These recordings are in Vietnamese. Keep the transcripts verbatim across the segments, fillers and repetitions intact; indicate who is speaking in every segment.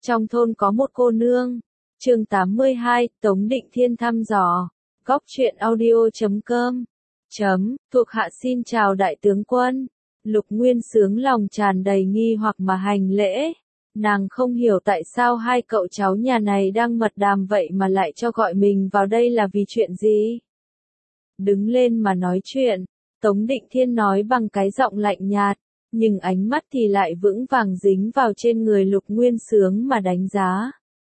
Speaker 1: Trong thôn có một cô nương. Chương tám mươi hai, Tống Định Thiên thăm dò. Góc truyện audio chấm com. Chấm, thuộc hạ xin chào đại tướng quân. Lục Nguyên Xướng lòng tràn đầy nghi hoặc mà hành lễ. Nàng không hiểu tại sao hai cậu cháu nhà này đang mật đàm vậy mà lại cho gọi mình vào đây là vì chuyện gì. Đứng lên mà nói chuyện, Tống Định Thiên nói bằng cái giọng lạnh nhạt, nhưng ánh mắt thì lại vững vàng dính vào trên người Lục Nguyên Xướng mà đánh giá.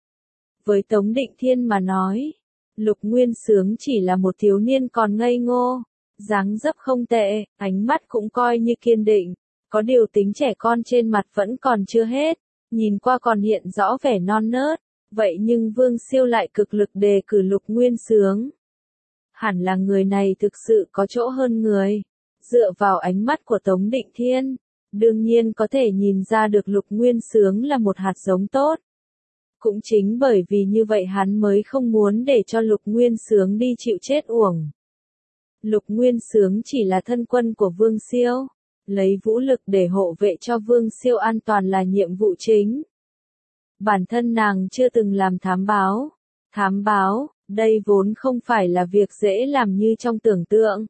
Speaker 1: Với Tống Định Thiên mà nói, Lục Nguyên Xướng chỉ là một thiếu niên còn ngây ngô, dáng dấp không tệ, ánh mắt cũng coi như kiên định, có điều tính trẻ con trên mặt vẫn còn chưa hết, nhìn qua còn hiện rõ vẻ non nớt, vậy nhưng Vương Siêu lại cực lực đề cử Lục Nguyên Xướng. Hẳn là người này thực sự có chỗ hơn người. Dựa vào ánh mắt của Tống Định Thiên, đương nhiên có thể nhìn ra được Lục Nguyên Xướng là một hạt giống tốt. Cũng chính bởi vì như vậy hắn mới không muốn để cho Lục Nguyên Xướng đi chịu chết uổng. Lục Nguyên Xướng chỉ là thân quân của Vương Siêu, lấy vũ lực để hộ vệ cho Vương Siêu an toàn là nhiệm vụ chính. Bản thân nàng chưa từng làm thám báo. Thám báo, đây vốn không phải là việc dễ làm như trong tưởng tượng.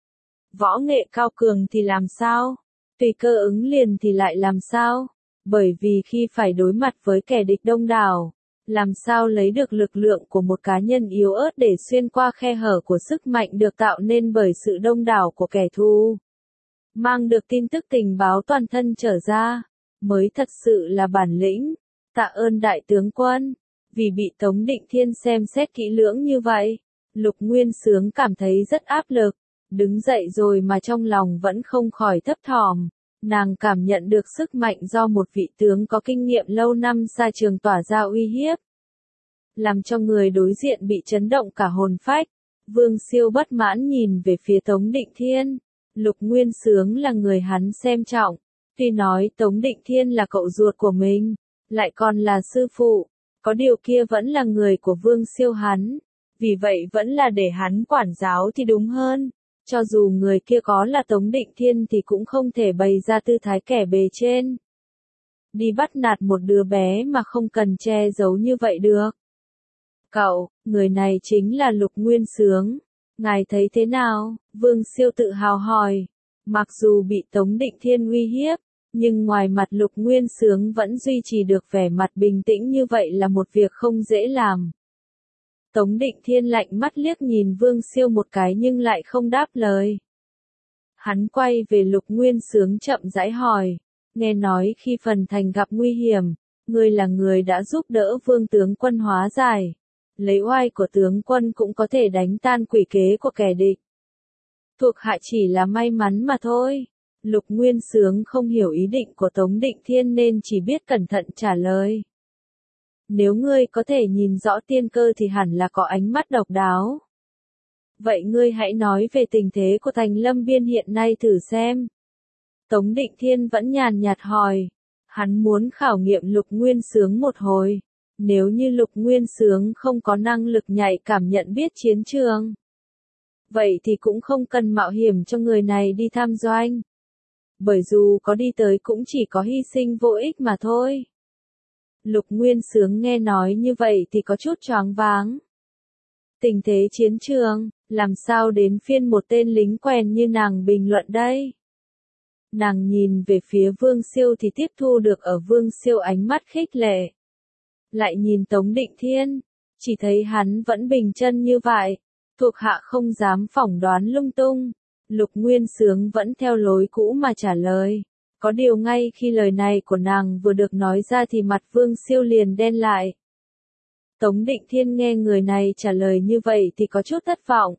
Speaker 1: Võ nghệ cao cường thì làm sao? Tùy cơ ứng liền thì lại làm sao? Bởi vì khi phải đối mặt với kẻ địch đông đảo, làm sao lấy được lực lượng của một cá nhân yếu ớt để xuyên qua khe hở của sức mạnh được tạo nên bởi sự đông đảo của kẻ thù. Mang được tin tức tình báo toàn thân trở ra, mới thật sự là bản lĩnh. Tạ ơn đại tướng quân. Vì bị Tống Định Thiên xem xét kỹ lưỡng như vậy, Lục Nguyên Xướng cảm thấy rất áp lực, đứng dậy rồi mà trong lòng vẫn không khỏi thấp thỏm. Nàng cảm nhận được sức mạnh do một vị tướng có kinh nghiệm lâu năm xa trường tỏa ra uy hiếp, làm cho người đối diện bị chấn động cả hồn phách. Vương Siêu bất mãn nhìn về phía Tống Định Thiên. Lục Nguyên Xướng là người hắn xem trọng, tuy nói Tống Định Thiên là cậu ruột của mình, lại còn là sư phụ. Có điều kia vẫn là người của Vương Siêu hắn, vì vậy vẫn là để hắn quản giáo thì đúng hơn. Cho dù người kia có là Tống Định Thiên thì cũng không thể bày ra tư thái kẻ bề trên. Đi bắt nạt một đứa bé mà không cần che giấu như vậy được. Cậu, người này chính là Lục Nguyên Xướng. Ngài thấy thế nào? Vương Siêu tự hào hỏi. Mặc dù bị Tống Định Thiên uy hiếp, nhưng ngoài mặt Lục Nguyên Xướng vẫn duy trì được vẻ mặt bình tĩnh như vậy là một việc không dễ làm. Tống Định Thiên lạnh mắt liếc nhìn Vương Siêu một cái nhưng lại không đáp lời. Hắn quay về Lục Nguyên Xướng chậm rãi hỏi, nghe nói khi Phần Thành gặp nguy hiểm, ngươi là người đã giúp đỡ Vương tướng quân hóa giải. Lấy oai của tướng quân cũng có thể đánh tan quỷ kế của kẻ địch. Thuộc hạ chỉ là may mắn mà thôi. Lục Nguyên Xướng không hiểu ý định của Tống Định Thiên nên chỉ biết cẩn thận trả lời. Nếu ngươi có thể nhìn rõ tiên cơ thì hẳn là có ánh mắt độc đáo. Vậy ngươi hãy nói về tình thế của Thành Lâm Biên hiện nay thử xem. Tống Định Thiên vẫn nhàn nhạt hỏi. Hắn muốn khảo nghiệm Lục Nguyên Xướng một hồi. Nếu như Lục Nguyên Xướng không có năng lực nhạy cảm nhận biết chiến trường, vậy thì cũng không cần mạo hiểm cho người này đi tham doanh. Bởi dù có đi tới cũng chỉ có hy sinh vô ích mà thôi. Lục Nguyên Xướng nghe nói như vậy thì có chút choáng váng. Tình thế chiến trường, làm sao đến phiên một tên lính quèn như nàng bình luận đây? Nàng nhìn về phía Vương Siêu thì tiếp thu được ở Vương Siêu ánh mắt khích lệ. Lại nhìn Tống Định Thiên, chỉ thấy hắn vẫn bình chân như vậy, thuộc hạ không dám phỏng đoán lung tung. Lục Nguyên Xướng vẫn theo lối cũ mà trả lời. Có điều ngay khi lời này của nàng vừa được nói ra thì mặt Vương Siêu liền đen lại. Tống Định Thiên nghe người này trả lời như vậy thì có chút thất vọng.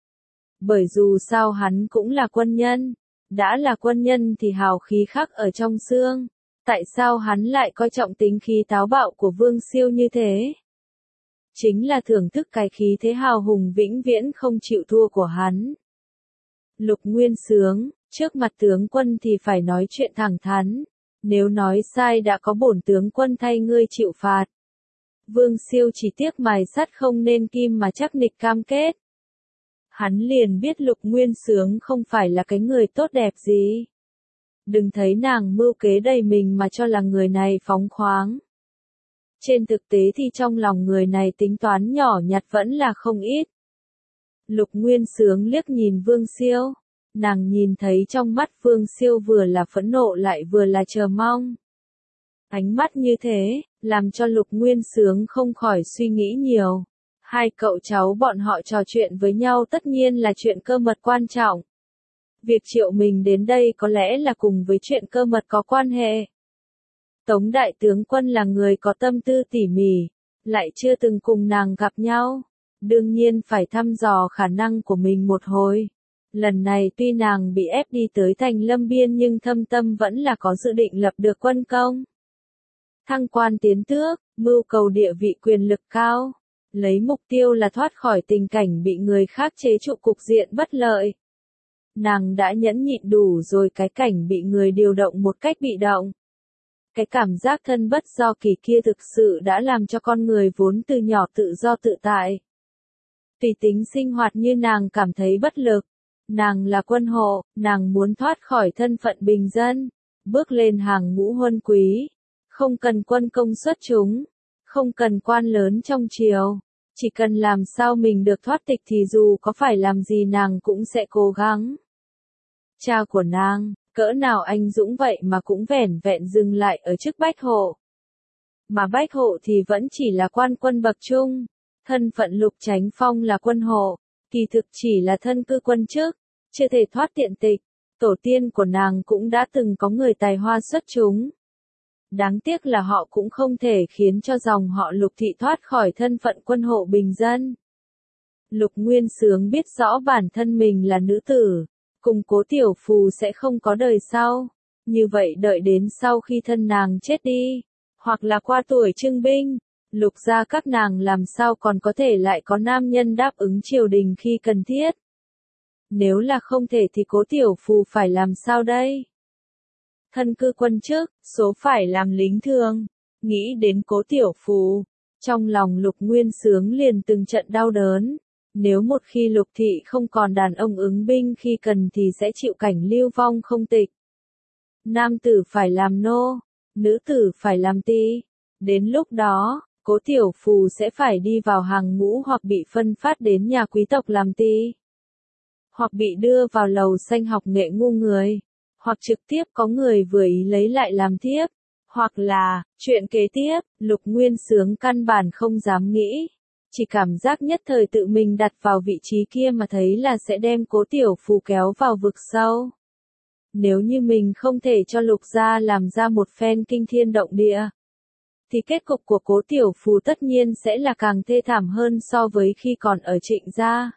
Speaker 1: Bởi dù sao hắn cũng là quân nhân. Đã là quân nhân thì hào khí khắc ở trong xương. Tại sao hắn lại coi trọng tính khí táo bạo của Vương Siêu như thế? Chính là thưởng thức cái khí thế hào hùng vĩnh viễn không chịu thua của hắn. Lục Nguyên Xướng, trước mặt tướng quân thì phải nói chuyện thẳng thắn. Nếu nói sai đã có bổn tướng quân thay ngươi chịu phạt. Vương Siêu chỉ tiếc mài sắt không nên kim mà chắc nịch cam kết. Hắn liền biết Lục Nguyên Xướng không phải là cái người tốt đẹp gì. Đừng thấy nàng mưu kế đầy mình mà cho là người này phóng khoáng. Trên thực tế thì trong lòng người này tính toán nhỏ nhặt vẫn là không ít. Lục Nguyên Sướng liếc nhìn Vương Siêu. Nàng nhìn thấy trong mắt Vương Siêu vừa là phẫn nộ lại vừa là chờ mong. Ánh mắt như thế, làm cho Lục Nguyên Sướng không khỏi suy nghĩ nhiều. Hai cậu cháu bọn họ trò chuyện với nhau tất nhiên là chuyện cơ mật quan trọng. Việc triệu mình đến đây có lẽ là cùng với chuyện cơ mật có quan hệ. Tống đại tướng quân là người có tâm tư tỉ mỉ, lại chưa từng cùng nàng gặp nhau. Đương nhiên phải thăm dò khả năng của mình một hồi. Lần này tuy nàng bị ép đi tới thành Lâm Biên nhưng thâm tâm vẫn là có dự định lập được quân công. Thăng quan tiến tước, mưu cầu địa vị quyền lực cao. Lấy mục tiêu là thoát khỏi tình cảnh bị người khác chế trụ cục diện bất lợi. Nàng đã nhẫn nhịn đủ rồi cái cảnh bị người điều động một cách bị động. Cái cảm giác thân bất do kỳ kia thực sự đã làm cho con người vốn từ nhỏ tự do tự tại. Tùy tính sinh hoạt như nàng cảm thấy bất lực. Nàng là quân hộ, nàng muốn thoát khỏi thân phận bình dân, bước lên hàng ngũ huân quý, không cần quân công xuất chúng, không cần quan lớn trong triều, chỉ cần làm sao mình được thoát tịch thì dù có phải làm gì nàng cũng sẽ cố gắng. Cha của nàng, cỡ nào anh dũng vậy mà cũng vẻn vẹn dừng lại ở chức bách hộ. Mà bách hộ thì vẫn chỉ là quan quân bậc trung, thân phận Lục Chánh Phong là quân hộ, kỳ thực chỉ là thân cư quân chức, chưa thể thoát tiện tịch. Tổ tiên của nàng cũng đã từng có người tài hoa xuất chúng. Đáng tiếc là họ cũng không thể khiến cho dòng họ Lục thị thoát khỏi thân phận quân hộ bình dân. Lục Nguyên Sướng biết rõ bản thân mình là nữ tử, cùng Cố Tiểu Phù sẽ không có đời sau. Như vậy đợi đến sau khi thân nàng chết đi, hoặc là qua tuổi trưng binh, Lục gia các nàng làm sao còn có thể lại có nam nhân đáp ứng triều đình khi cần thiết. Nếu là không thể thì Cố Tiểu Phù phải làm sao đây? Thân cư quân chức, số phải làm lính thường. Nghĩ đến Cố Tiểu Phù, trong lòng Lục Nguyên Sướng liền từng trận đau đớn. Nếu một khi Lục thị không còn đàn ông ứng binh khi cần thì sẽ chịu cảnh lưu vong không tịch. Nam tử phải làm nô, nữ tử phải làm ti. Đến lúc đó, Cố Tiểu Phù sẽ phải đi vào hàng ngũ hoặc bị phân phát đến nhà quý tộc làm ti, hoặc bị đưa vào lầu xanh học nghệ ngu người, hoặc trực tiếp có người vừa ý lấy lại làm thiếp, hoặc là, chuyện kế tiếp, Lục Nguyên Sướng căn bản không dám nghĩ, chỉ cảm giác nhất thời tự mình đặt vào vị trí kia mà thấy là sẽ đem Cố Tiểu Phù kéo vào vực sâu. Nếu như mình không thể cho Lục gia làm ra một phen kinh thiên động địa, thì kết cục của Cố Tiểu Phù tất nhiên sẽ là càng thê thảm hơn so với khi còn ở Trịnh gia.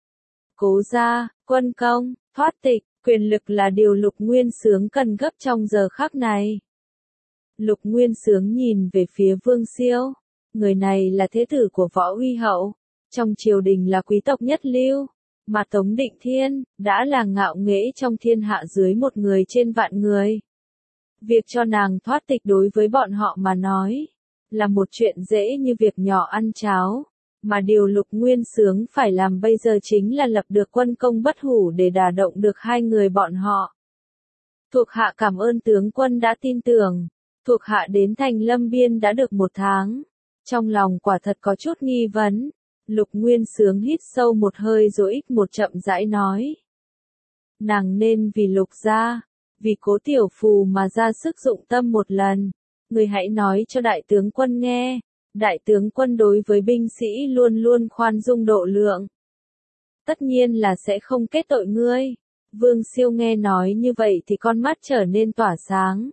Speaker 1: Cố gia, quân công, thoát tịch, quyền lực là điều Lục Nguyên Sướng cần gấp trong giờ khắc này. Lục Nguyên Sướng nhìn về phía Vương Siêu. Người này là thế tử của Võ Uy Hậu, trong triều đình là quý tộc nhất lưu, mà Tống Định Thiên đã là ngạo nghễ trong thiên hạ dưới một người trên vạn người. Việc cho nàng thoát tịch đối với bọn họ mà nói là một chuyện dễ như việc nhỏ ăn cháo, mà điều Lục Nguyên Sướng phải làm bây giờ chính là lập được quân công bất hủ để đả động được hai người bọn họ. Thuộc hạ cảm ơn tướng quân đã tin tưởng, thuộc hạ đến thành Lâm Biên đã được một tháng. Trong lòng quả thật có chút nghi vấn. Lục Nguyên Sướng hít sâu một hơi rồi ít một chậm rãi nói. Nàng nên vì Lục gia, vì Cố Tiểu Phù mà ra sức dụng tâm một lần. Người hãy nói cho đại tướng quân nghe. Đại tướng quân đối với binh sĩ luôn luôn khoan dung độ lượng. Tất nhiên là sẽ không kết tội ngươi. Vương Siêu nghe nói như vậy thì con mắt trở nên tỏa sáng.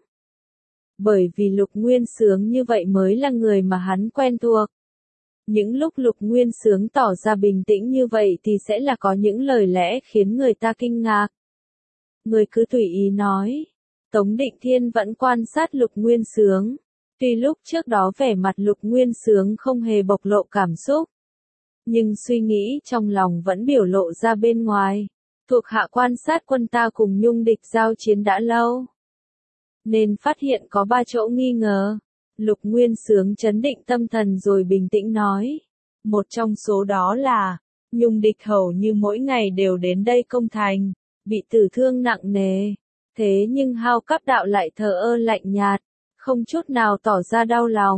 Speaker 1: Bởi vì Lục Nguyên Sướng như vậy mới là người mà hắn quen thuộc. Những lúc Lục Nguyên Sướng tỏ ra bình tĩnh như vậy thì sẽ là có những lời lẽ khiến người ta kinh ngạc. Người cứ tùy ý nói. Tống Định Thiên vẫn quan sát Lục Nguyên Sướng. Tuy lúc trước đó vẻ mặt Lục Nguyên Sướng không hề bộc lộ cảm xúc, nhưng suy nghĩ trong lòng vẫn biểu lộ ra bên ngoài. Thuộc hạ quan sát quân ta cùng Nhung địch giao chiến đã lâu, nên phát hiện có ba chỗ nghi ngờ. Lục Nguyên Sướng trấn định tâm thần rồi bình tĩnh nói. Một trong số đó là, Nhung địch hầu như mỗi ngày đều đến đây công thành, bị tử thương nặng nề. Thế nhưng Hao Cáp Đạo lại thờ ơ lạnh nhạt, không chút nào tỏ ra đau lòng.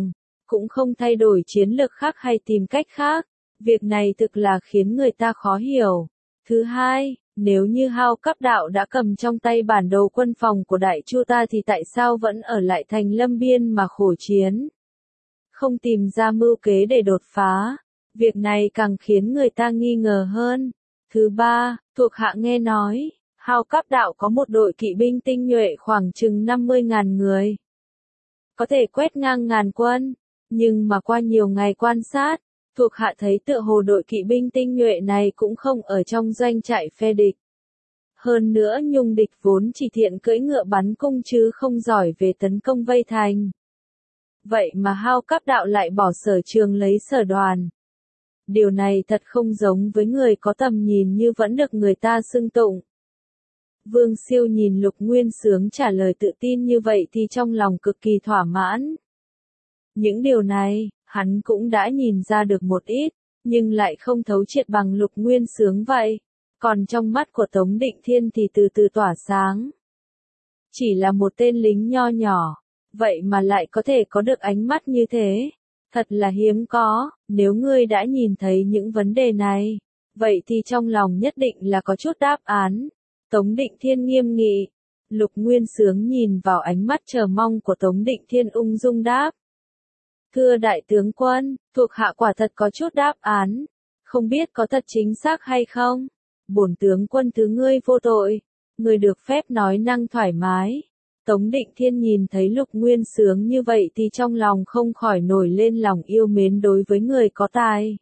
Speaker 1: cũng không thay đổi chiến lược khác hay tìm cách khác. Việc này thực là khiến người ta khó hiểu. Thứ hai, nếu như Hao Cấp Đạo đã cầm trong tay bản đồ quân phòng của Đại Chu ta thì tại sao vẫn ở lại thành Lâm Biên mà khổ chiến? Không tìm ra mưu kế để đột phá. Việc này càng khiến người ta nghi ngờ hơn. Thứ ba, thuộc hạ nghe nói, Hao Cấp Đạo có một đội kỵ binh tinh nhuệ khoảng chừng năm mươi nghìn người. Có thể quét ngang ngàn quân, nhưng mà qua nhiều ngày quan sát, thuộc hạ thấy tựa hồ đội kỵ binh tinh nhuệ này cũng không ở trong doanh trại phe địch. Hơn nữa Nhung địch vốn chỉ thiện cưỡi ngựa bắn cung chứ không giỏi về tấn công vây thành. Vậy mà Hao Cấp Đạo lại bỏ Sở Trường lấy Sở Đoàn. Điều này thật không giống với người có tầm nhìn như vẫn được người ta xưng tụng. Vương Siêu nhìn Lục Nguyên Xướng trả lời tự tin như vậy thì trong lòng cực kỳ thỏa mãn. Những điều này, hắn cũng đã nhìn ra được một ít, nhưng lại không thấu triệt bằng Lục Nguyên Xướng vậy. Còn trong mắt của Tống Định Thiên thì từ từ tỏa sáng. Chỉ là một tên lính nho nhỏ, vậy mà lại có thể có được ánh mắt như thế. Thật là hiếm có, nếu ngươi đã nhìn thấy những vấn đề này, vậy thì trong lòng nhất định là có chút đáp án. Tống Định Thiên nghiêm nghị. Lục Nguyên Xướng nhìn vào ánh mắt chờ mong của Tống Định Thiên ung dung đáp. Thưa đại tướng quân, thuộc hạ quả thật có chút đáp án. Không biết có thật chính xác hay không? Bổn tướng quân thứ ngươi vô tội. Ngươi được phép nói năng thoải mái. Tống Định Thiên nhìn thấy Lục Nguyên Xướng như vậy thì trong lòng không khỏi nổi lên lòng yêu mến đối với người có tài.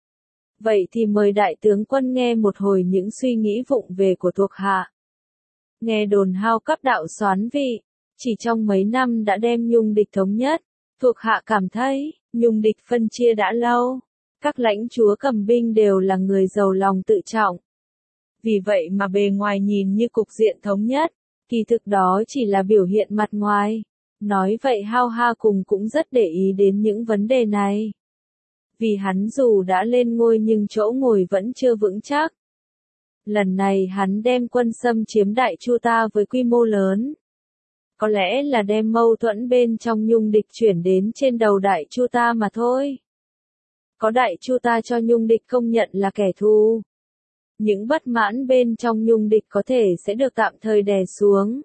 Speaker 1: Vậy thì mời đại tướng quân nghe một hồi những suy nghĩ vụng về của thuộc hạ. Nghe đồn Hao Cấp Đạo soán vị, chỉ trong mấy năm đã đem Nhung địch thống nhất, thuộc hạ cảm thấy, Nhung địch phân chia đã lâu. Các lãnh chúa cầm binh đều là người giàu lòng tự trọng. Vì vậy mà bề ngoài nhìn như cục diện thống nhất, kỳ thực đó chỉ là biểu hiện mặt ngoài. Nói vậy Hao Ha Cùng cũng rất để ý đến những vấn đề này. Vì hắn dù đã lên ngôi nhưng chỗ ngồi vẫn chưa vững chắc. Lần này hắn đem quân xâm chiếm Đại Chu ta với quy mô lớn. Có lẽ là đem mâu thuẫn bên trong Nhung địch chuyển đến trên đầu Đại Chu ta mà thôi. Có Đại Chu ta cho Nhung địch công nhận là kẻ thù. Những bất mãn bên trong Nhung địch có thể sẽ được tạm thời đè xuống.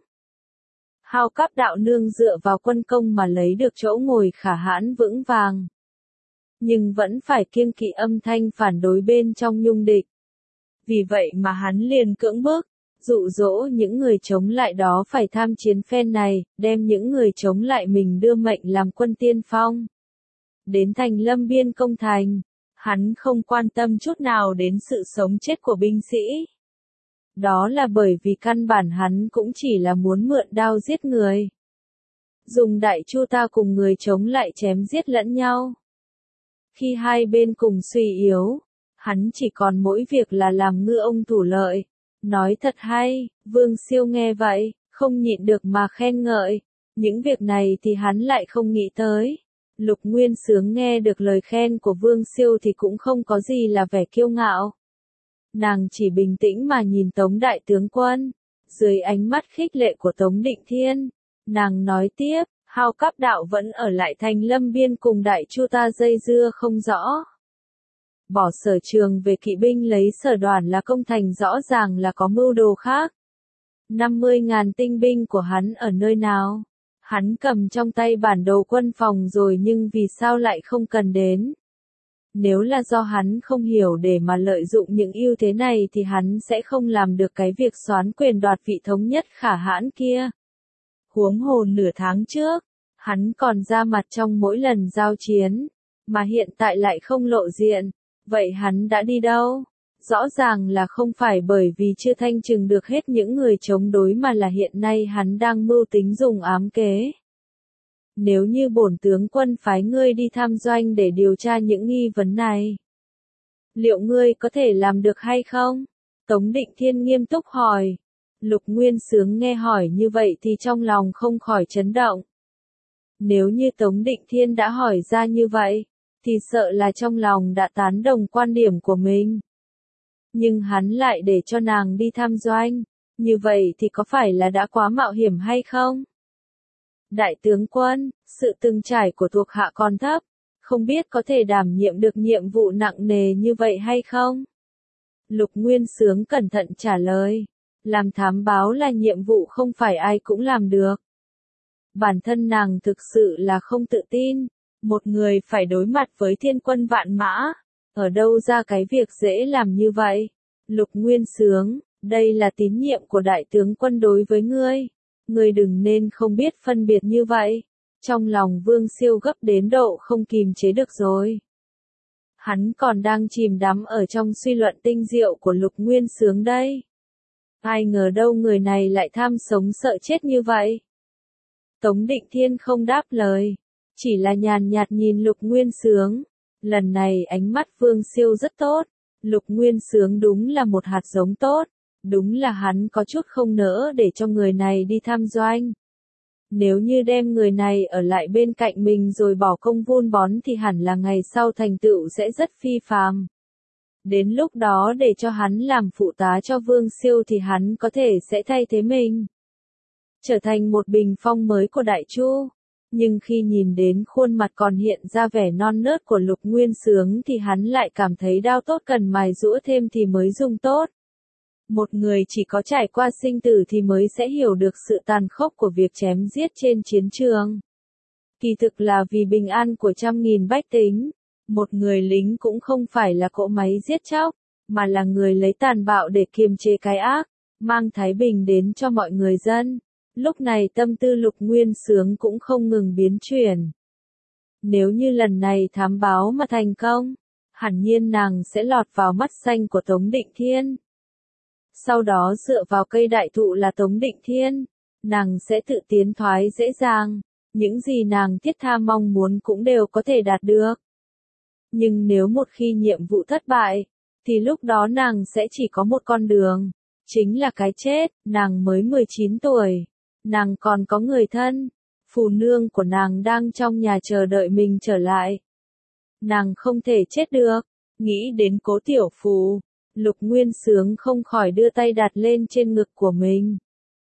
Speaker 1: Hao Cấp Đạo nương dựa vào quân công mà lấy được chỗ ngồi khả hãn vững vàng. Nhưng vẫn phải kiêng kỵ âm thanh phản đối bên trong Nhung địch. Vì vậy mà hắn liền cưỡng bức, dụ dỗ những người chống lại đó phải tham chiến phen này, đem những người chống lại mình đưa mệnh làm quân tiên phong. Đến thành Lâm Biên công thành, hắn không quan tâm chút nào đến sự sống chết của binh sĩ. Đó là bởi vì căn bản hắn cũng chỉ là muốn mượn đao giết người. Dùng Đại Chu ta cùng người chống lại chém giết lẫn nhau. Khi hai bên cùng suy yếu, hắn chỉ còn mỗi việc là làm ngư ông thủ lợi. Nói thật hay, Vương Siêu nghe vậy, không nhịn được mà khen ngợi. Những việc này thì hắn lại không nghĩ tới. Lục Nguyên Xướng nghe được lời khen của Vương Siêu thì cũng không có gì là vẻ kiêu ngạo. Nàng chỉ bình tĩnh mà nhìn Tống Đại Tướng Quân. Dưới ánh mắt khích lệ của Tống Định Thiên, nàng nói tiếp, Hao Cấp Đạo vẫn ở lại thành Lâm Biên cùng Đại Chu ta dây dưa không rõ. Bỏ Sở Trường về kỵ binh lấy Sở Đoàn là công thành rõ ràng là có mưu đồ khác. năm mươi nghìn tinh binh của hắn ở nơi nào? Hắn cầm trong tay bản đồ quân phòng rồi nhưng vì sao lại không cần đến? Nếu là do hắn không hiểu để mà lợi dụng những ưu thế này thì hắn sẽ không làm được cái việc soán quyền đoạt vị thống nhất khả hãn kia. Huống hồ nửa tháng trước, hắn còn ra mặt trong mỗi lần giao chiến, mà hiện tại lại không lộ diện. Vậy hắn đã đi đâu? Rõ ràng là không phải bởi vì chưa thanh trừng được hết những người chống đối mà là hiện nay hắn đang mưu tính dùng ám kế. Nếu như bổn tướng quân phái ngươi đi tham doanh để điều tra những nghi vấn này, liệu ngươi có thể làm được hay không? Tống Định Thiên nghiêm túc hỏi. Lục Nguyên Xướng nghe hỏi như vậy thì trong lòng không khỏi chấn động. Nếu như Tống Định Thiên đã hỏi ra như vậy, thì sợ là trong lòng đã tán đồng quan điểm của mình. Nhưng hắn lại để cho nàng đi tham doanh, như vậy thì có phải là đã quá mạo hiểm hay không? Đại tướng quân, sự từng trải của thuộc hạ còn thấp, không biết có thể đảm nhiệm được nhiệm vụ nặng nề như vậy hay không? Lục Nguyên Xướng cẩn thận trả lời, làm thám báo là nhiệm vụ không phải ai cũng làm được. Bản thân nàng thực sự là không tự tin, một người phải đối mặt với thiên quân vạn mã, ở đâu ra cái việc dễ làm như vậy? Lục Nguyên Xướng, đây là tín nhiệm của đại tướng quân đối với ngươi, ngươi đừng nên không biết phân biệt như vậy. Trong lòng Vương Siêu gấp đến độ không kìm chế được rồi. Hắn còn đang chìm đắm ở trong suy luận tinh diệu của Lục Nguyên Xướng đây. Ai ngờ đâu người này lại tham sống sợ chết như vậy. Tống Định Thiên không đáp lời, chỉ là nhàn nhạt nhìn Lục Nguyên Xướng. Lần này ánh mắt Vương Siêu rất tốt, Lục Nguyên Xướng đúng là một hạt giống tốt, đúng là hắn có chút không nỡ để cho người này đi tham doanh. Nếu như đem người này ở lại bên cạnh mình rồi bỏ công vun bón thì hẳn là ngày sau thành tựu sẽ rất phi phàm. Đến lúc đó để cho hắn làm phụ tá cho Vương Siêu thì hắn có thể sẽ thay thế mình, trở thành một bình phong mới của Đại Chu. Nhưng khi nhìn đến khuôn mặt còn hiện ra vẻ non nớt của Lục Nguyên Xướng thì hắn lại cảm thấy đao tốt cần mài giũa thêm thì mới dùng tốt. Một người chỉ có trải qua sinh tử thì mới sẽ hiểu được sự tàn khốc của việc chém giết trên chiến trường. Kỳ thực là vì bình an của trăm nghìn bách tính, một người lính cũng không phải là cỗ máy giết chóc, mà là người lấy tàn bạo để kiềm chế cái ác, mang thái bình đến cho mọi người dân. Lúc này tâm tư Lục Nguyên Xướng cũng không ngừng biến chuyển. Nếu như lần này thám báo mà thành công, hẳn nhiên nàng sẽ lọt vào mắt xanh của Tống Định Thiên. Sau đó dựa vào cây đại thụ là Tống Định Thiên, nàng sẽ tự tiến thoái dễ dàng, những gì nàng thiết tha mong muốn cũng đều có thể đạt được. Nhưng nếu một khi nhiệm vụ thất bại, thì lúc đó nàng sẽ chỉ có một con đường, chính là cái chết. Nàng mới mười chín tuổi, nàng còn có người thân, phù nương của nàng đang trong nhà chờ đợi mình trở lại. Nàng không thể chết được, nghĩ đến Cố Tiểu Phù. Lục Nguyên Xướng không khỏi đưa tay đặt lên trên ngực của mình.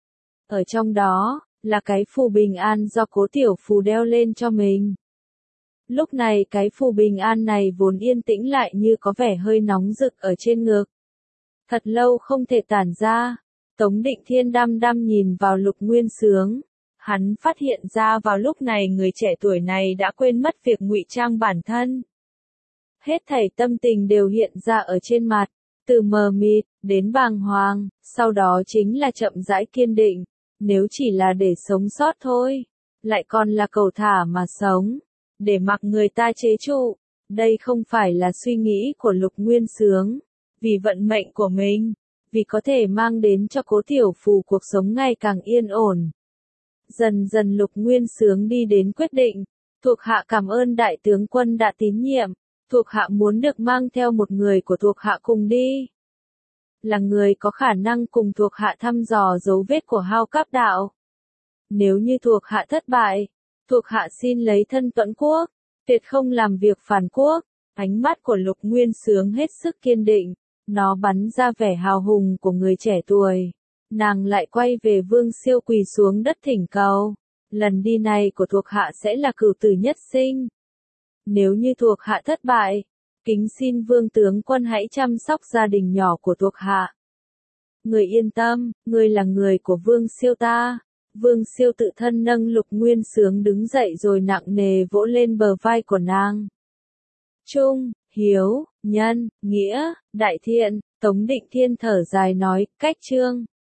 Speaker 1: Ở trong đó, là cái phù bình an do Cố Tiểu Phù đeo lên cho mình. Lúc này cái phù bình an này vốn yên tĩnh lại như có vẻ hơi nóng rực ở trên ngực. Thật lâu không thể tản ra, Tống Định Thiên đăm đăm nhìn vào Lục Nguyên Xướng. Hắn phát hiện ra vào lúc này người trẻ tuổi này đã quên mất việc ngụy trang bản thân. Hết thảy tâm tình đều hiện ra ở trên mặt. Từ mờ mịt, đến bàng hoàng, sau đó chính là chậm rãi kiên định, nếu chỉ là để sống sót thôi, lại còn là cầu thả mà sống, để mặc người ta chế trụ, đây không phải là suy nghĩ của Lục Nguyên Xướng, vì vận mệnh của mình, vì có thể mang đến cho Cố Tiểu Phù cuộc sống ngày càng yên ổn. Dần dần Lục Nguyên Xướng đi đến quyết định, thuộc hạ cảm ơn đại tướng quân đã tín nhiệm. Thuộc hạ muốn được mang theo một người của thuộc hạ cùng đi. Là người có khả năng cùng thuộc hạ thăm dò dấu vết của Hao Cáp đạo. Nếu như thuộc hạ thất bại, thuộc hạ xin lấy thân tuẫn quốc, tuyệt không làm việc phản quốc. Ánh mắt của Lục Nguyên Xướng hết sức kiên định, nó bắn ra vẻ hào hùng của người trẻ tuổi. Nàng lại quay về Vương Siêu quỳ xuống đất thỉnh cầu. Lần đi này của thuộc hạ sẽ là cửu tử nhất sinh. Nếu như thuộc hạ thất bại, kính xin Vương tướng quân hãy chăm sóc gia đình nhỏ của thuộc hạ. Người yên tâm, người là người của Vương Siêu ta. Vương Siêu tự thân nâng Lục Nguyên Xướng đứng dậy rồi nặng nề vỗ lên bờ vai của nàng. Trung, hiếu, nhân, nghĩa, đại thiện, Tống Định Thiên thở dài nói, cách chương.